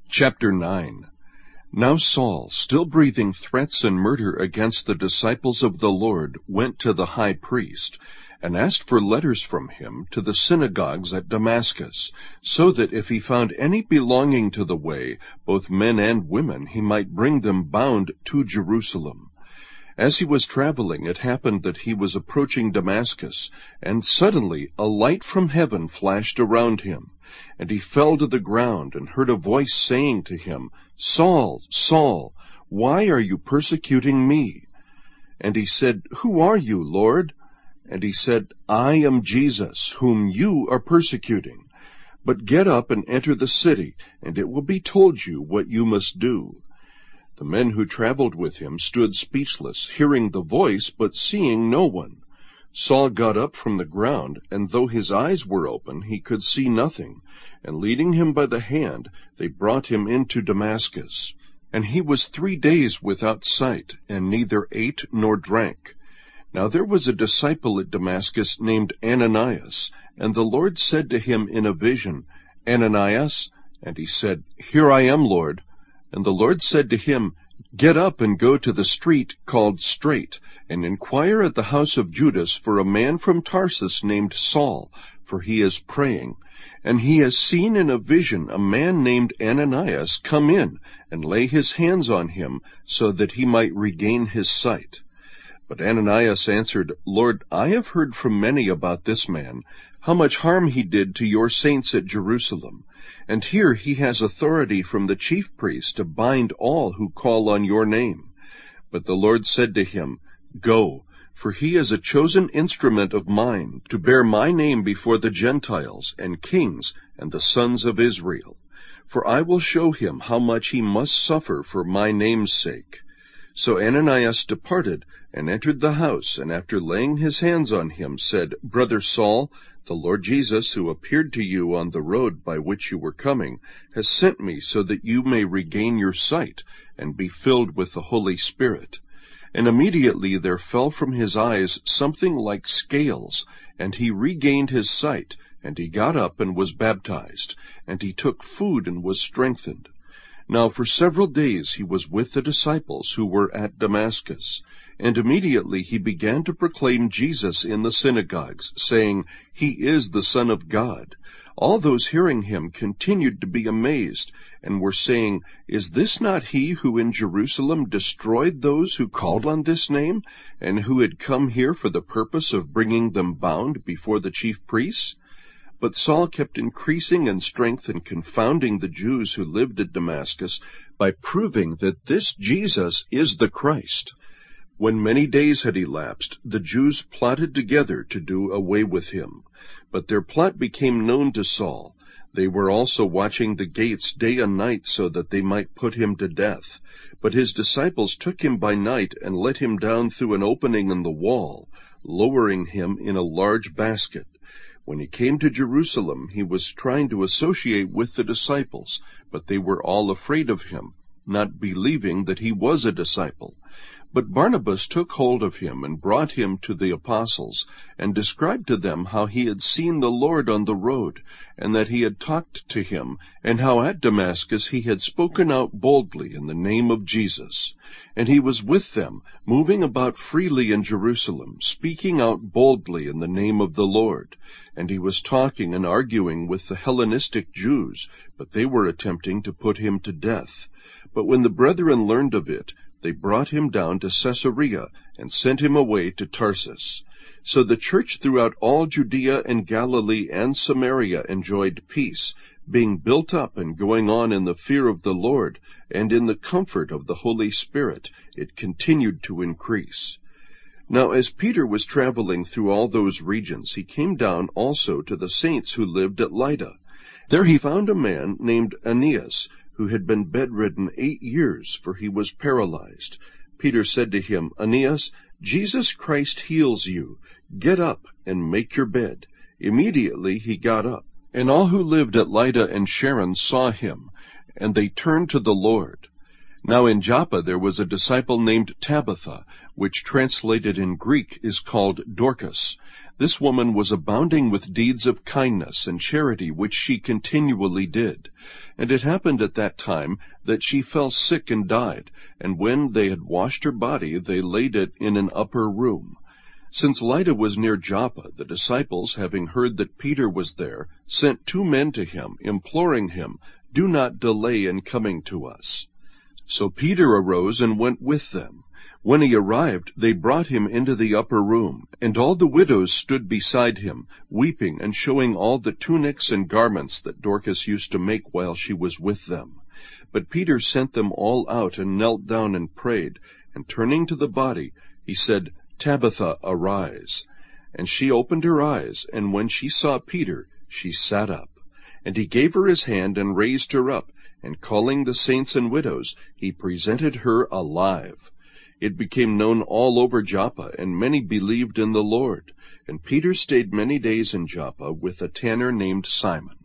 Chapter 9. Now Saul, still breathing threats and murder against the disciples of the Lord, went to the high priest, and asked for letters from him to the synagogues at Damascus, so that if he found any belonging to the way, both men and women, he might bring them bound to Jerusalem. As he was traveling, it happened that he was approaching Damascus, and suddenly a light from heaven flashed around him. And he fell to the ground, and heard a voice saying to him, "Saul, Saul, why are you persecuting me?" And he said, "Who are you, Lord?" And he said, "I am Jesus, whom you are persecuting. But get up and enter the city, and it will be told you what you must do." The men who traveled with him stood speechless, hearing the voice, but seeing no one. Saul got up from the ground, and though his eyes were open, he could see nothing. And leading him by the hand, they brought him into Damascus. And he was 3 days without sight, and neither ate nor drank. Now there was a disciple at Damascus named Ananias, and the Lord said to him in a vision, "Ananias?" And he said, "Here I am, Lord." And the Lord said to him, "Get up and go to the street called Straight, and inquire at the house of Judas for a man from Tarsus named Saul, for he is praying. And he has seen in a vision a man named Ananias come in and lay his hands on him, so that he might regain his sight." But Ananias answered, "Lord, I have heard from many about this man, how much harm he did to your saints at Jerusalem. And here he has authority from the chief priests to bind all who call on your name." But the Lord said to him, "Go, for he is a chosen instrument of mine, to bear my name before the Gentiles and kings and the sons of Israel. For I will show him how much he must suffer for my name's sake." So Ananias departed and entered the house, and after laying his hands on him, said, "Brother Saul, the Lord Jesus, who appeared to you on the road by which you were coming, has sent me so that you may regain your sight and be filled with the Holy Spirit." And immediately there fell from his eyes something like scales, and he regained his sight, and he got up and was baptized, and he took food and was strengthened. Now for several days he was with the disciples who were at Damascus. And immediately he began to proclaim Jesus in the synagogues, saying, "He is the Son of God." All those hearing him continued to be amazed, and were saying, "Is this not he who in Jerusalem destroyed those who called on this name, and who had come here for the purpose of bringing them bound before the chief priests?" But Saul kept increasing in strength and confounding the Jews who lived at Damascus by proving that this Jesus is the Christ. When many days had elapsed, the Jews plotted together to do away with him. But their plot became known to Saul. They were also watching the gates day and night so that they might put him to death. But his disciples took him by night and let him down through an opening in the wall, lowering him in a large basket. When he came to Jerusalem, he was trying to associate with the disciples, but they were all afraid of him, not believing that he was a disciple. But Barnabas took hold of him and brought him to the apostles, and described to them how he had seen the Lord on the road, and that he had talked to him, and how at Damascus he had spoken out boldly in the name of Jesus. And he was with them, moving about freely in Jerusalem, speaking out boldly in the name of the Lord. And he was talking and arguing with the Hellenistic Jews, but they were attempting to put him to death. But when the brethren learned of it, they brought him down to Caesarea, and sent him away to Tarsus. So the church throughout all Judea and Galilee and Samaria enjoyed peace, being built up and going on in the fear of the Lord, and in the comfort of the Holy Spirit it continued to increase. Now as Peter was traveling through all those regions, he came down also to the saints who lived at Lydda. There he found a man named Aeneas, who had been bedridden 8 years, for he was paralyzed. Peter said to him, "Aeneas, Jesus Christ heals you. Get up and make your bed." Immediately he got up. And all who lived at Lydda and Sharon saw him, and they turned to the Lord. Now in Joppa there was a disciple named Tabitha, which translated in Greek is called Dorcas. This woman was abounding with deeds of kindness and charity which she continually did. And it happened at that time that she fell sick and died, and when they had washed her body, they laid it in an upper room. Since Lydda was near Joppa, the disciples, having heard that Peter was there, sent 2 men to him, imploring him, "Do not delay in coming to us." So Peter arose and went with them. When he arrived, they brought him into the upper room, and all the widows stood beside him, weeping and showing all the tunics and garments that Dorcas used to make while she was with them. But Peter sent them all out and knelt down and prayed, and turning to the body, he said, "Tabitha, arise." And she opened her eyes, and when she saw Peter, she sat up. And he gave her his hand and raised her up, and calling the saints and widows, he presented her alive. It became known all over Joppa, and many believed in the Lord. And Peter stayed many days in Joppa with a tanner named Simon.